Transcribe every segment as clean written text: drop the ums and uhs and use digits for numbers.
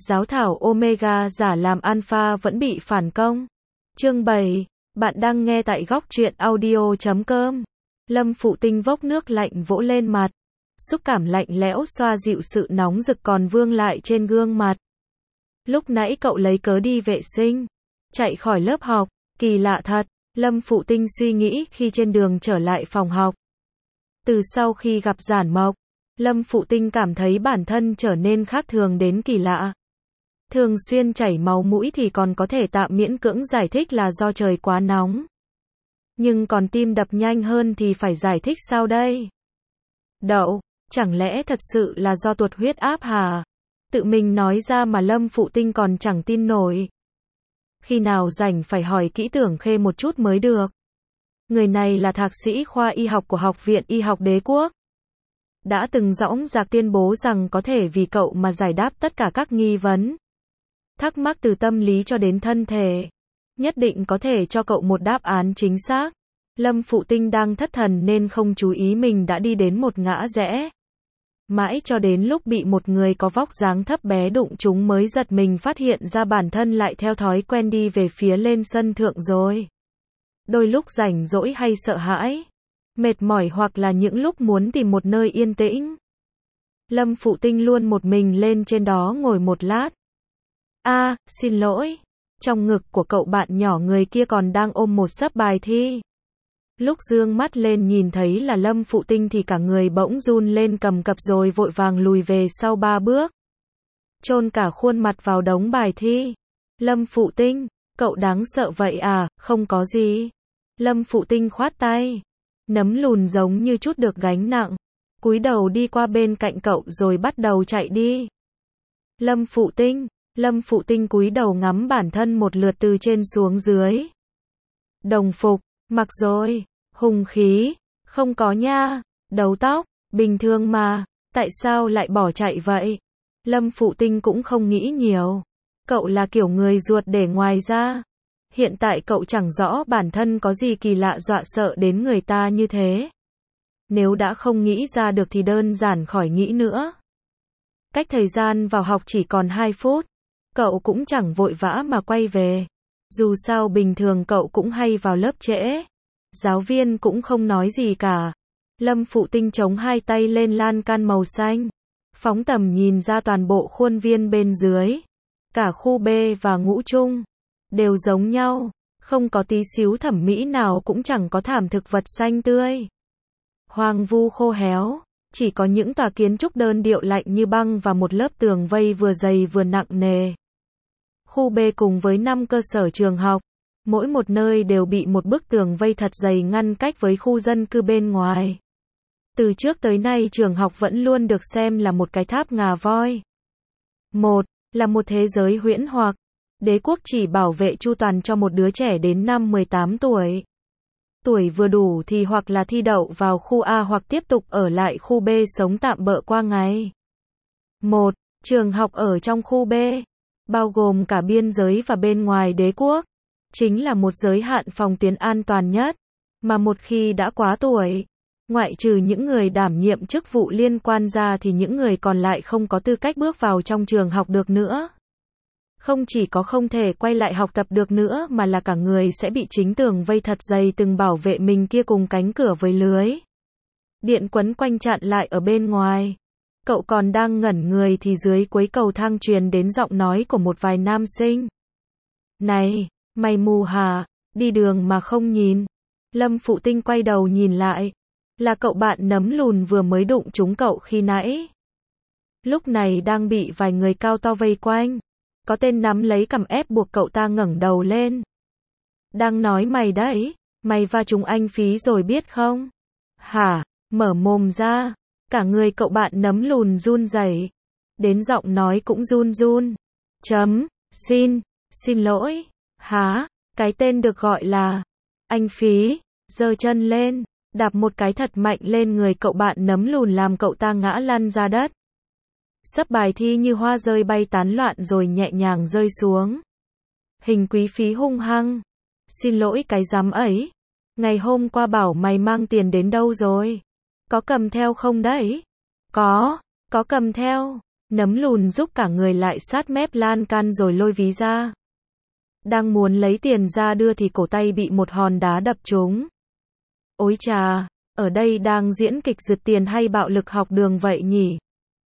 giáo thảo Omega giả làm Alpha vẫn bị phản công. Chương 7, bạn đang nghe tại góc truyện audio.com. Lâm Phụ Tinh vốc nước lạnh vỗ lên mặt. Xúc cảm lạnh lẽo xoa dịu sự nóng rực còn vương lại trên gương mặt. Lúc nãy cậu lấy cớ đi vệ sinh, chạy khỏi lớp học, kỳ lạ thật, Lâm Phụ Tinh suy nghĩ khi trên đường trở lại phòng học. Từ sau khi gặp Giản Mộc, Lâm Phụ Tinh cảm thấy bản thân trở nên khác thường đến kỳ lạ. Thường xuyên chảy máu mũi thì còn có thể tạm miễn cưỡng giải thích là do trời quá nóng. Nhưng còn tim đập nhanh hơn thì phải giải thích sao đây? Đậu, chẳng lẽ thật sự là do tuột huyết áp hả? Tự mình nói ra mà Lâm Phụ Tinh còn chẳng tin nổi. Khi nào rảnh phải hỏi kỹ Tưởng Khê một chút mới được. Người này là thạc sĩ khoa y học của Học viện Y học Đế quốc. Đã từng dõng dạc tuyên bố rằng có thể vì cậu mà giải đáp tất cả các nghi vấn, thắc mắc từ tâm lý cho đến thân thể. Nhất định có thể cho cậu một đáp án chính xác. Lâm Phụ Tinh đang thất thần nên không chú ý mình đã đi đến một ngã rẽ. Mãi cho đến lúc bị một người có vóc dáng thấp bé đụng trúng mới giật mình phát hiện ra bản thân lại theo thói quen đi về phía lên sân thượng rồi. Đôi lúc rảnh rỗi hay sợ hãi, mệt mỏi hoặc là những lúc muốn tìm một nơi yên tĩnh, Lâm Phụ Tinh luôn một mình lên trên đó ngồi một lát. Xin lỗi. Trong ngực của cậu bạn nhỏ người kia còn đang ôm một xấp bài thi. Lúc dương mắt lên nhìn thấy là Lâm Phụ Tinh thì cả người bỗng run lên cầm cập rồi vội vàng lùi về sau 3 bước. Chôn cả khuôn mặt vào đống bài thi. Lâm Phụ Tinh, cậu đáng sợ vậy à? Không có gì. Lâm Phụ Tinh khoát tay. Nấm lùn giống như chút được gánh nặng. Cúi đầu đi qua bên cạnh cậu rồi bắt đầu chạy đi. Lâm Phụ Tinh cúi đầu ngắm bản thân một lượt từ trên xuống dưới. Đồng phục, mặc rồi. Hùng khí, không có nha. Đầu tóc, bình thường mà. Tại sao lại bỏ chạy vậy? Lâm Phụ Tinh cũng không nghĩ nhiều. Cậu là kiểu người ruột để ngoài ra. Hiện tại cậu chẳng rõ bản thân có gì kỳ lạ dọa sợ đến người ta như thế. Nếu đã không nghĩ ra được thì đơn giản khỏi nghĩ nữa. Cách thời gian vào học chỉ còn 2 phút. Cậu cũng chẳng vội vã mà quay về. Dù sao bình thường cậu cũng hay vào lớp trễ. Giáo viên cũng không nói gì cả. Lâm Phụ Tinh chống hai tay lên lan can màu xanh. Phóng tầm nhìn ra toàn bộ khuôn viên bên dưới. Cả khu B và ngũ trung đều giống nhau. Không có tí xíu thẩm mỹ nào cũng chẳng có thảm thực vật xanh tươi. Hoang vu khô héo. Chỉ có những tòa kiến trúc đơn điệu lạnh như băng và một lớp tường vây vừa dày vừa nặng nề. Khu B cùng với 5 cơ sở trường học. Mỗi một nơi đều bị một bức tường vây thật dày ngăn cách với khu dân cư bên ngoài. Từ trước tới nay trường học vẫn luôn được xem là một cái tháp ngà voi. Là một thế giới huyễn hoặc. Đế quốc chỉ bảo vệ chu toàn cho một đứa trẻ đến năm 18 tuổi. Tuổi vừa đủ thì hoặc là thi đậu vào khu A hoặc tiếp tục ở lại khu B sống tạm bợ qua ngày. Trường học ở trong khu B, bao gồm cả biên giới và bên ngoài đế quốc, chính là một giới hạn phòng tuyến an toàn nhất, mà một khi đã quá tuổi, ngoại trừ những người đảm nhiệm chức vụ liên quan ra thì những người còn lại không có tư cách bước vào trong trường học được nữa. Không chỉ có không thể quay lại học tập được nữa mà là cả người sẽ bị chính tường vây thật dày từng bảo vệ mình kia cùng cánh cửa với lưới điện quấn quanh chặn lại ở bên ngoài. Cậu còn đang ngẩn người thì dưới cuối cầu thang truyền đến giọng nói của một vài nam sinh. Này, mày mù hả? Đi đường mà không nhìn. Lâm Phụ Tinh quay đầu nhìn lại. Là cậu bạn nấm lùn vừa mới đụng trúng cậu khi nãy. Lúc này đang bị vài người cao to vây quanh. Có tên nắm lấy cằm ép buộc cậu ta ngẩng đầu lên. Đang nói mày đấy. Mày va trúng anh Phí rồi biết không? Hả? Mở mồm ra. Cả người cậu bạn nấm lùn run rẩy. Đến giọng nói cũng run run. Xin lỗi. Hả? Cái tên được gọi là anh Phí. Giơ chân lên. Đạp một cái thật mạnh lên người cậu bạn nấm lùn làm cậu ta ngã lăn ra đất. Xấp bài thi như hoa rơi bay tán loạn rồi nhẹ nhàng rơi xuống. Hình Quý Phí hung hăng. Xin lỗi cái dám ấy. Ngày hôm qua bảo mày mang tiền đến đâu rồi? Có cầm theo không đấy? Có cầm theo. Nấm lùn giúp cả người lại sát mép lan can rồi lôi ví ra. Đang muốn lấy tiền ra đưa thì cổ tay bị một hòn đá đập trúng. Ôi chà, ở đây đang diễn kịch giật tiền hay bạo lực học đường vậy nhỉ?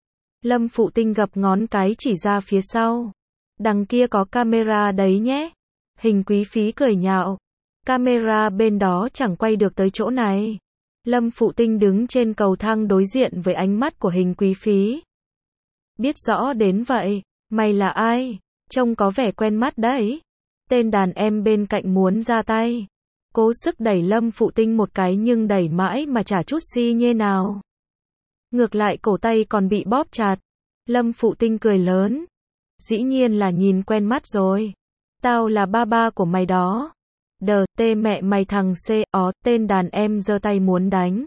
Lâm Phụ Tinh gập ngón cái chỉ ra phía sau. Đằng kia có camera đấy nhé. Hình Quý Phí cười nhạo. Camera bên đó chẳng quay được tới chỗ này. Lâm Phụ Tinh đứng trên cầu thang đối diện với ánh mắt của Hình Quý Phí. Biết rõ đến vậy, mày là ai? Trông có vẻ quen mắt đấy. Tên đàn em bên cạnh muốn ra tay. Cố sức đẩy Lâm Phụ Tinh một cái nhưng đẩy mãi mà chả chút xi nhê nào. Ngược lại cổ tay còn bị bóp chặt. Lâm Phụ Tinh cười lớn. Dĩ nhiên là nhìn quen mắt rồi. Tao là ba của mày đó. Đờ, tê mẹ mày thằng C.O. Tên đàn em giơ tay muốn đánh.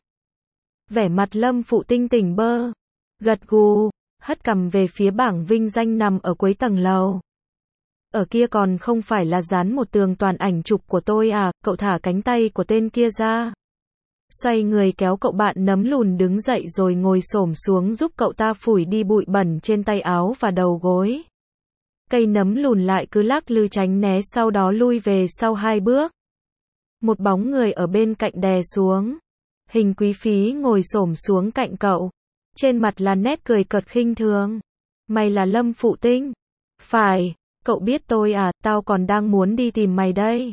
Vẻ mặt Lâm Phụ Tinh tỉnh bơ. Gật gù, hất cằm về phía bảng vinh danh nằm ở cuối tầng lầu. Ở kia còn không phải là dán một tường toàn ảnh chụp của tôi à, cậu thả cánh tay của tên kia ra. Xoay người kéo cậu bạn nấm lùn đứng dậy rồi ngồi xổm xuống giúp cậu ta phủi đi bụi bẩn trên tay áo và đầu gối. Cây nấm lùn lại cứ lắc lư tránh né sau đó lui về sau 2 bước. Một bóng người ở bên cạnh đè xuống. Hình Quý Phí ngồi xổm xuống cạnh cậu. Trên mặt là nét cười cợt khinh thường. Mày là Lâm Phụ Tinh? Phải, cậu biết tôi à, tao còn đang muốn đi tìm mày đây.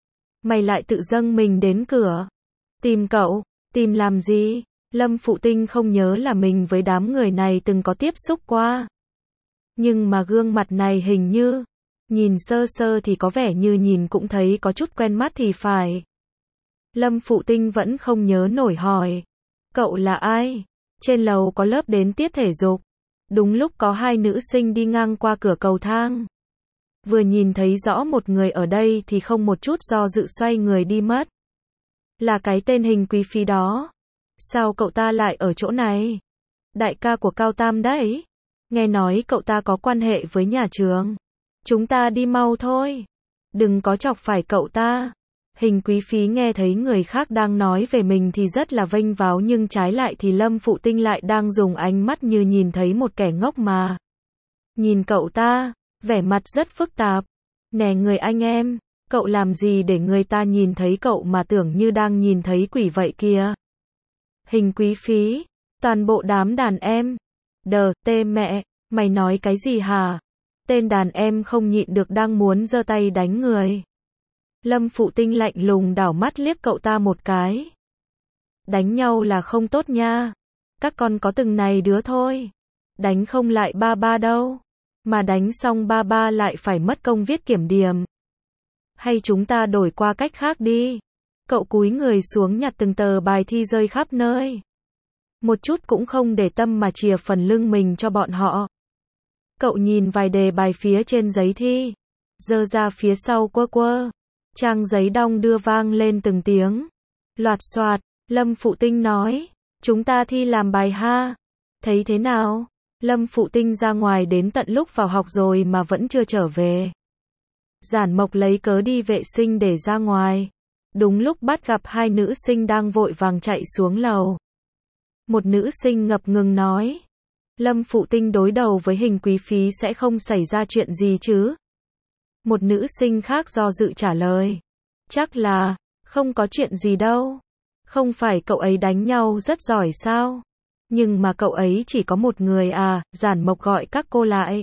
Mày lại tự dâng mình đến cửa. Tìm cậu, tìm làm gì? Lâm Phụ Tinh không nhớ là mình với đám người này từng có tiếp xúc qua. Nhưng mà gương mặt này hình như, nhìn sơ sơ thì có vẻ như nhìn cũng thấy có chút quen mắt thì phải. Lâm Phụ Tinh vẫn không nhớ nổi hỏi. Cậu là ai? Trên lầu có lớp đến tiết thể dục. Đúng lúc có 2 nữ sinh đi ngang qua cửa cầu thang. Vừa nhìn thấy rõ một người ở đây thì không một chút do dự xoay người đi mất. Là cái tên Hình Quý Phí đó. Sao cậu ta lại ở chỗ này? Đại ca của Cao Tam đấy. Nghe nói cậu ta có quan hệ với nhà trường. Chúng ta đi mau thôi. Đừng có chọc phải cậu ta. Hình Quý Phí nghe thấy người khác đang nói về mình thì rất là vênh váo nhưng trái lại thì Lâm Phụ Tinh lại đang dùng ánh mắt như nhìn thấy một kẻ ngốc mà. Nhìn cậu ta, vẻ mặt rất phức tạp. Nè người anh em, cậu làm gì để người ta nhìn thấy cậu mà tưởng như đang nhìn thấy quỷ vậy kìa. Hình Quý Phí, toàn bộ đám đàn em. Đờ, tê mẹ, mày nói cái gì hả? Tên đàn em không nhịn được đang muốn giơ tay đánh người. Lâm Phụ Tinh lạnh lùng đảo mắt liếc cậu ta một cái. Đánh nhau là không tốt nha. Các con có từng này đứa thôi. Đánh không lại ba đâu. Mà đánh xong ba lại phải mất công viết kiểm điểm. Hay chúng ta đổi qua cách khác đi. Cậu cúi người xuống nhặt từng tờ bài thi rơi khắp nơi. Một chút cũng không để tâm mà chìa phần lưng mình cho bọn họ. Cậu nhìn vài đề bài phía trên giấy thi. Giơ ra phía sau quơ. Trang giấy đong đưa vang lên từng tiếng. Loạt xoạt, Lâm Phụ Tinh nói. Chúng ta thi làm bài ha. Thấy thế nào? Lâm Phụ Tinh ra ngoài đến tận lúc vào học rồi mà vẫn chưa trở về. Giản Mộc lấy cớ đi vệ sinh để ra ngoài. Đúng lúc bắt gặp 2 nữ sinh đang vội vàng chạy xuống lầu. Một nữ sinh ngập ngừng nói. Lâm Phụ Tinh đối đầu với Hình Quý Phí sẽ không xảy ra chuyện gì chứ? Một nữ sinh khác do dự trả lời. Chắc là, không có chuyện gì đâu. Không phải cậu ấy đánh nhau rất giỏi sao? Nhưng mà cậu ấy chỉ có một người à, Giản Mộc gọi các cô lại.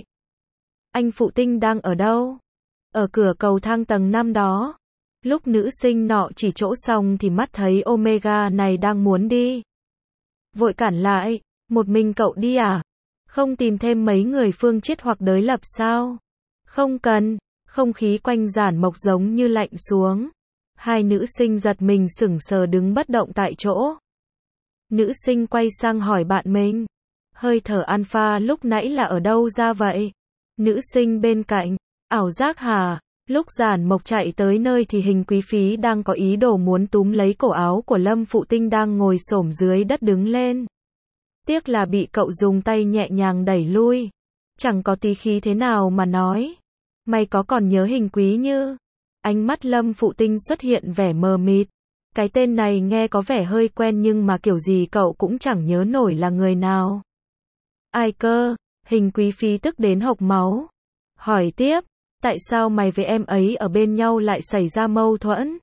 Anh Phụ Tinh đang ở đâu? Ở cửa cầu thang tầng 5 đó. Lúc nữ sinh nọ chỉ chỗ xong thì mắt thấy Omega này đang muốn đi. Vội cản lại, một mình cậu đi à? Không tìm thêm mấy người Phương Chiết hoặc Đới Lập sao? Không cần, không khí quanh Giản Mộc giống như lạnh xuống. 2 nữ sinh giật mình sững sờ đứng bất động tại chỗ. Nữ sinh quay sang hỏi bạn mình. Hơi thở alpha lúc nãy là ở đâu ra vậy? Nữ sinh bên cạnh. Ảo giác hả? Lúc Giản Mộc chạy tới nơi thì Hình Quý Phí đang có ý đồ muốn túm lấy cổ áo của Lâm Phụ Tinh đang ngồi xổm dưới đất đứng lên. Tiếc là bị cậu dùng tay nhẹ nhàng đẩy lui. Chẳng có tí khí thế nào mà nói. Mày có còn nhớ Hình Quý Như? Ánh mắt Lâm Phụ Tinh xuất hiện vẻ mờ mịt. Cái tên này nghe có vẻ hơi quen nhưng mà kiểu gì cậu cũng chẳng nhớ nổi là người nào. Ai cơ? Hình Quý Phi tức đến hộc máu. Hỏi tiếp, tại sao mày với em ấy ở bên nhau lại xảy ra mâu thuẫn?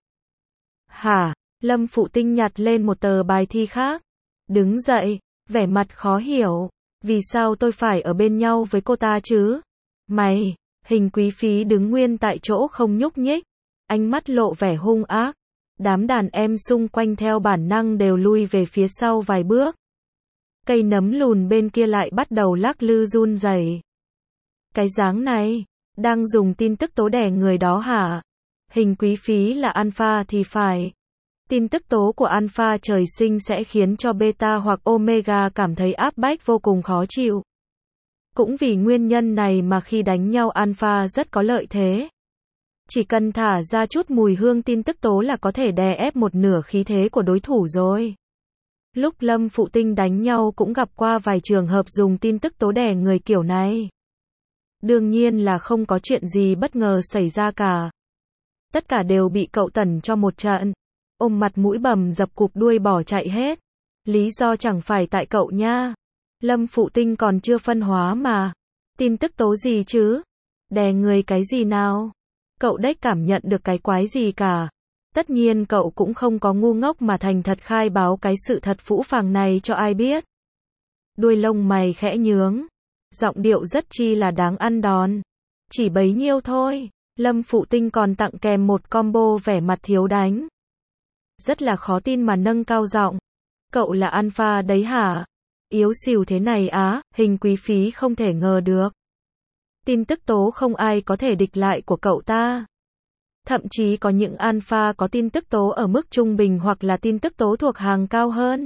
Hả? Lâm Phụ Tinh nhặt lên một tờ bài thi khác. Đứng dậy, vẻ mặt khó hiểu. Vì sao tôi phải ở bên nhau với cô ta chứ? Mày, Hình Quý Phi đứng nguyên tại chỗ không nhúc nhích. Ánh mắt lộ vẻ hung ác. Đám đàn em xung quanh theo bản năng đều lui về phía sau vài bước. Cây nấm lùn bên kia lại bắt đầu lắc lư run rẩy. Cái dáng này, đang dùng tin tức tố đè người đó hả? Hình Quý Phi là alpha thì phải. Tin tức tố của alpha trời sinh sẽ khiến cho beta hoặc omega cảm thấy áp bách vô cùng khó chịu. Cũng vì nguyên nhân này mà khi đánh nhau alpha rất có lợi thế. Chỉ cần thả ra chút mùi hương tin tức tố là có thể đè ép một nửa khí thế của đối thủ rồi. Lúc Lâm Phụ Tinh đánh nhau cũng gặp qua vài trường hợp dùng tin tức tố đè người kiểu này. Đương nhiên là không có chuyện gì bất ngờ xảy ra cả. Tất cả đều bị cậu tẩn cho một trận. Ôm mặt mũi bầm dập cụp đuôi bỏ chạy hết. Lý do chẳng phải tại cậu nha. Lâm Phụ Tinh còn chưa phân hóa mà. Tin tức tố gì chứ? Đè người cái gì nào? Cậu đếch cảm nhận được cái quái gì cả. Tất nhiên cậu cũng không có ngu ngốc mà thành thật khai báo cái sự thật phũ phàng này cho ai biết. Đuôi lông mày khẽ nhướng. Giọng điệu rất chi là đáng ăn đòn. Chỉ bấy nhiêu thôi. Lâm Phụ Tinh còn tặng kèm một combo vẻ mặt thiếu đánh. Rất là khó tin mà nâng cao giọng. Cậu là alpha đấy hả? Yếu xìu thế này á, Hình Quý Phi không thể ngờ được. Tin tức tố không ai có thể địch lại của cậu ta. Thậm chí có những alpha có tin tức tố ở mức trung bình hoặc là tin tức tố thuộc hàng cao hơn.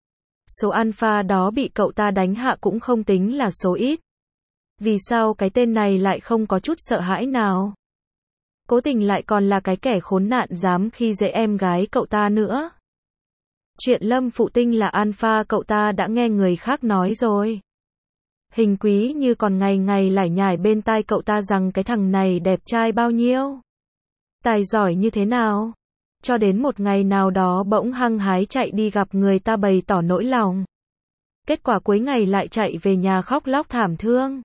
Số alpha đó bị cậu ta đánh hạ cũng không tính là số ít. Vì sao cái tên này lại không có chút sợ hãi nào? Cố tình lại còn là cái kẻ khốn nạn dám khi dễ em gái cậu ta nữa. Chuyện Lâm Phụ Tinh là alpha cậu ta đã nghe người khác nói rồi. Hình Quý như còn ngày ngày lải nhải bên tai cậu ta rằng cái thằng này đẹp trai bao nhiêu, tài giỏi như thế nào. Cho đến một ngày nào đó bỗng hăng hái chạy đi gặp người ta bày tỏ nỗi lòng. Kết quả cuối ngày lại chạy về nhà khóc lóc thảm thương.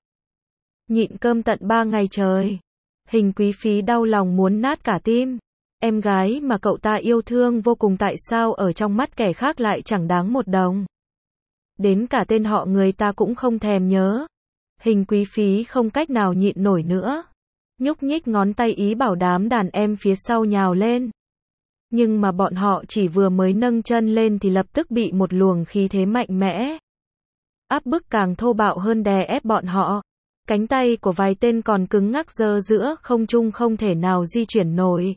Nhịn cơm tận 3 ngày trời. Hình Quý Phi đau lòng muốn nát cả tim. Em gái mà cậu ta yêu thương vô cùng tại sao ở trong mắt kẻ khác lại chẳng đáng một đồng. Đến cả tên họ người ta cũng không thèm nhớ. Hình Quý Phi không cách nào nhịn nổi nữa. Nhúc nhích ngón tay ý bảo đám đàn em phía sau nhào lên. Nhưng mà bọn họ chỉ vừa mới nâng chân lên thì lập tức bị một luồng khí thế mạnh mẽ áp bức càng thô bạo hơn đè ép bọn họ. Cánh tay của vài tên còn cứng ngắc giơ giữa không trung không thể nào di chuyển nổi.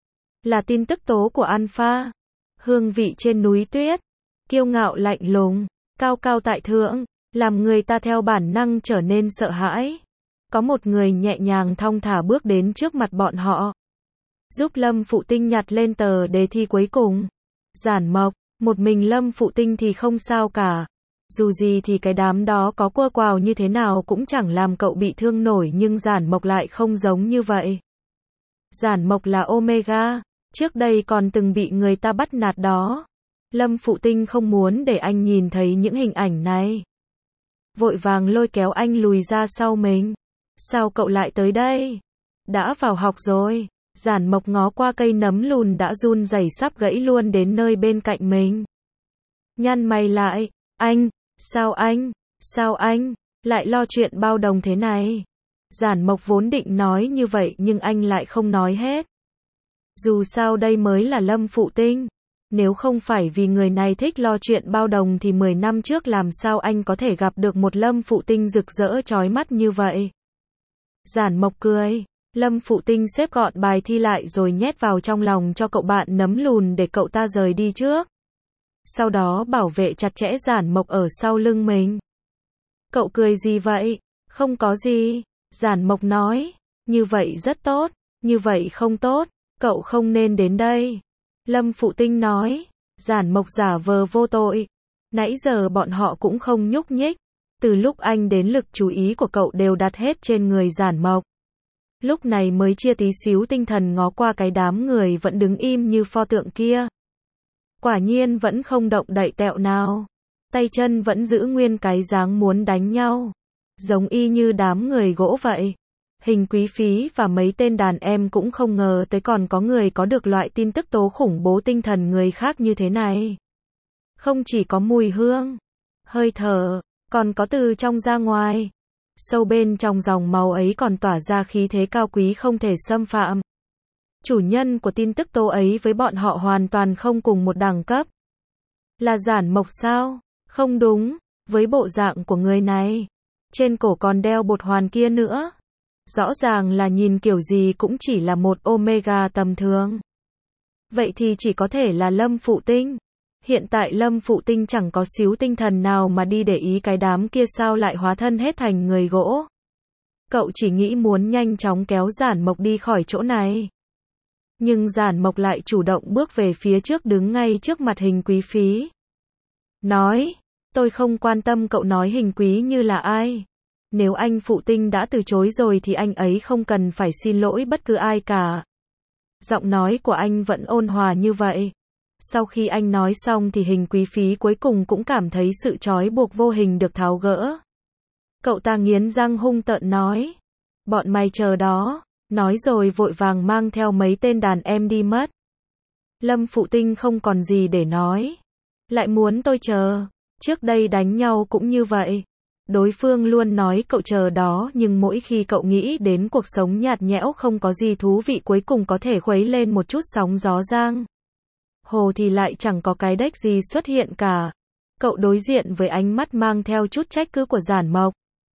Là tin tức tố của alpha. Hương vị trên núi tuyết. Kiêu ngạo lạnh lùng. Cao cao tại thượng. Làm người ta theo bản năng trở nên sợ hãi. Có một người nhẹ nhàng thong thả bước đến trước mặt bọn họ. Giúp Lâm Phụ Tinh nhặt lên tờ đề thi cuối cùng. Giản Mộc. Một mình Lâm Phụ Tinh thì không sao cả. Dù gì thì cái đám đó có quơ quào như thế nào cũng chẳng làm cậu bị thương nổi, nhưng Giản Mộc lại không giống như vậy. Giản Mộc là Omega, trước đây còn từng bị người ta bắt nạt đó. Lâm Phụ Tinh không muốn để anh nhìn thấy những hình ảnh này. Vội vàng lôi kéo anh lùi ra sau mình. Sao cậu lại tới đây? Đã vào học rồi. Giản Mộc ngó qua cây nấm lùn đã run rẩy sắp gãy luôn đến nơi bên cạnh mình. Nhăn mày lại. Sao anh lại lo chuyện bao đồng thế này? Giản Mộc vốn định nói như vậy nhưng anh lại không nói hết. Dù sao đây mới là Lâm Phụ Tinh. Nếu không phải vì người này thích lo chuyện bao đồng thì 10 năm trước làm sao anh có thể gặp được một Lâm Phụ Tinh rực rỡ chói mắt như vậy? Giản Mộc cười. Lâm Phụ Tinh xếp gọn bài thi lại rồi nhét vào trong lòng cho cậu bạn nấm lùn để cậu ta rời đi trước. Sau đó bảo vệ chặt chẽ Giản Mộc ở sau lưng mình. Cậu cười gì vậy? Không có gì. Giản Mộc nói. Như vậy rất tốt. Như vậy không tốt. Cậu không nên đến đây. Lâm Phụ Tinh nói. Giản Mộc giả vờ vô tội. Nãy giờ bọn họ cũng không nhúc nhích. Từ lúc anh đến lực chú ý của cậu đều đặt hết trên người Giản Mộc. Lúc này mới chia tí xíu tinh thần ngó qua cái đám người vẫn đứng im như pho tượng kia. Quả nhiên vẫn không động đậy tẹo nào. Tay chân vẫn giữ nguyên cái dáng muốn đánh nhau. Giống y như đám người gỗ vậy. Hình Quý Phi và mấy tên đàn em cũng không ngờ tới còn có người có được loại tin tức tố khủng bố tinh thần người khác như thế này. Không chỉ có mùi hương, hơi thở, còn có từ trong ra ngoài. Sâu bên trong dòng máu ấy còn tỏa ra khí thế cao quý không thể xâm phạm. Chủ nhân của tin tức tố ấy với bọn họ hoàn toàn không cùng một đẳng cấp. Là Giản Mộc sao? Không đúng, với bộ dạng của người này. Trên cổ còn đeo bột hoàn kia nữa. Rõ ràng là nhìn kiểu gì cũng chỉ là một Omega tầm thường. Vậy thì chỉ có thể là Lâm Phụ Tinh. Hiện tại Lâm Phụ Tinh chẳng có xíu tinh thần nào mà đi để ý cái đám kia sao lại hóa thân hết thành người gỗ. Cậu chỉ nghĩ muốn nhanh chóng kéo Giản Mộc đi khỏi chỗ này. Nhưng Giản Mộc lại chủ động bước về phía trước đứng ngay trước mặt Hình Quý Phi. Nói, tôi không quan tâm cậu nói Hình Quý như là ai. Nếu anh Phụ Tinh đã từ chối rồi thì anh ấy không cần phải xin lỗi bất cứ ai cả. Giọng nói của anh vẫn ôn hòa như vậy. Sau khi anh nói xong thì Hình Quý Phi cuối cùng cũng cảm thấy sự trói buộc vô hình được tháo gỡ. Cậu ta nghiến răng hung tợn nói. Bọn mày chờ đó. Nói rồi vội vàng mang theo mấy tên đàn em đi mất. Lâm Phụ Tinh không còn gì để nói. Lại muốn tôi chờ. Trước đây đánh nhau cũng như vậy. Đối phương luôn nói cậu chờ đó nhưng mỗi khi cậu nghĩ đến cuộc sống nhạt nhẽo không có gì thú vị cuối cùng có thể khuấy lên một chút sóng gió giang hồ thì lại chẳng có cái đếch gì xuất hiện cả. Cậu đối diện với ánh mắt mang theo chút trách cứ của Giản Mộc.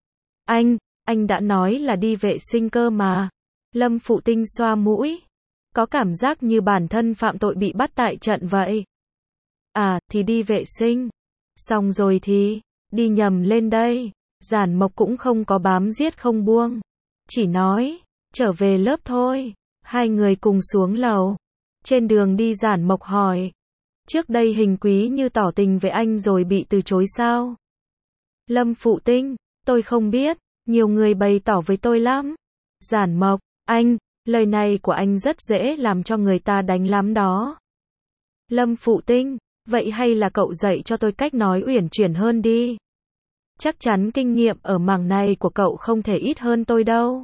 Anh đã nói là đi vệ sinh cơ mà. Lâm Phụ Tinh xoa mũi. Có cảm giác như bản thân phạm tội bị bắt tại trận vậy. À, thì đi vệ sinh. Xong rồi thì, đi nhầm lên đây. Giản Mộc cũng không có bám giết không buông. Chỉ nói, trở về lớp thôi. Hai người cùng xuống lầu. Trên đường đi Giản Mộc hỏi. Trước đây Hình Quý như tỏ tình với anh rồi bị từ chối sao? Lâm Phụ Tinh, tôi không biết. Nhiều người bày tỏ với tôi lắm. Giản Mộc, lời này của anh rất dễ làm cho người ta đánh lắm đó. Lâm Phụ Tinh, vậy hay là cậu dạy cho tôi cách nói uyển chuyển hơn đi. Chắc chắn kinh nghiệm ở mảng này của cậu không thể ít hơn tôi đâu.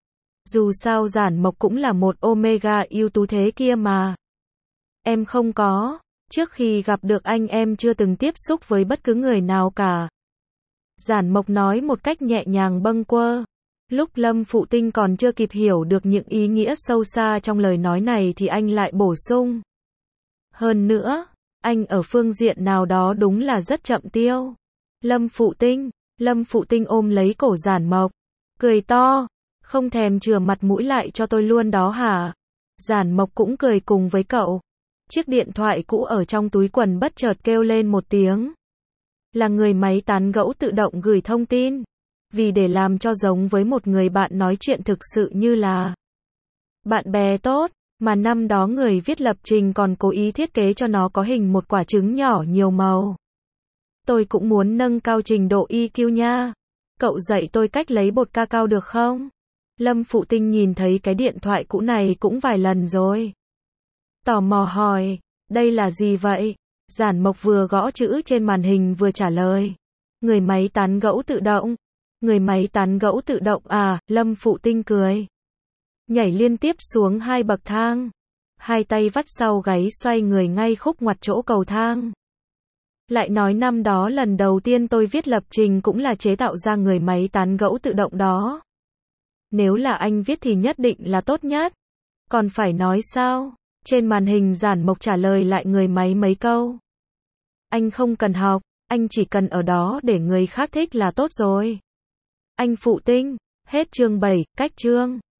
Dù sao Giản Mộc cũng là một Omega ưu tú thế kia mà. Em không có, trước khi gặp được anh em chưa từng tiếp xúc với bất cứ người nào cả. Giản Mộc nói một cách nhẹ nhàng bâng quơ. Lúc Lâm Phụ Tinh còn chưa kịp hiểu được những ý nghĩa sâu xa trong lời nói này thì anh lại bổ sung. Hơn nữa, anh ở phương diện nào đó đúng là rất chậm tiêu. Lâm Phụ Tinh ôm lấy cổ Giản Mộc, cười to, không thèm chừa mặt mũi lại cho tôi luôn đó hả? Giản Mộc cũng cười cùng với cậu. Chiếc điện thoại cũ ở trong túi quần bất chợt kêu lên một tiếng. Là người máy tán gẫu tự động gửi thông tin. Vì để làm cho giống với một người bạn nói chuyện thực sự như là bạn bè tốt, mà năm đó người viết lập trình còn cố ý thiết kế cho nó có hình một quả trứng nhỏ nhiều màu. Tôi cũng muốn nâng cao trình độ EQ nha. Cậu dạy tôi cách lấy bột cacao được không? Lâm Phụ Tinh nhìn thấy cái điện thoại cũ này cũng vài lần rồi. Tò mò hỏi, đây là gì vậy? Giản Mộc vừa gõ chữ trên màn hình vừa trả lời. Người máy tán gẫu tự động. Người máy tán gẫu tự động à? Lâm Phụ Tinh cười. Nhảy liên tiếp xuống 2 bậc thang. Hai tay vắt sau gáy xoay người ngay khúc ngoặt chỗ cầu thang. Lại nói năm đó lần đầu tiên tôi viết lập trình cũng là chế tạo ra người máy tán gẫu tự động đó. Nếu là anh viết thì nhất định là tốt nhất. Còn phải nói sao? Trên màn hình Giản Mộc trả lời lại người máy mấy câu. Anh không cần học, anh chỉ cần ở đó để người khác thích là tốt rồi. Anh Phụ Tinh, hết chương 7, cách chương.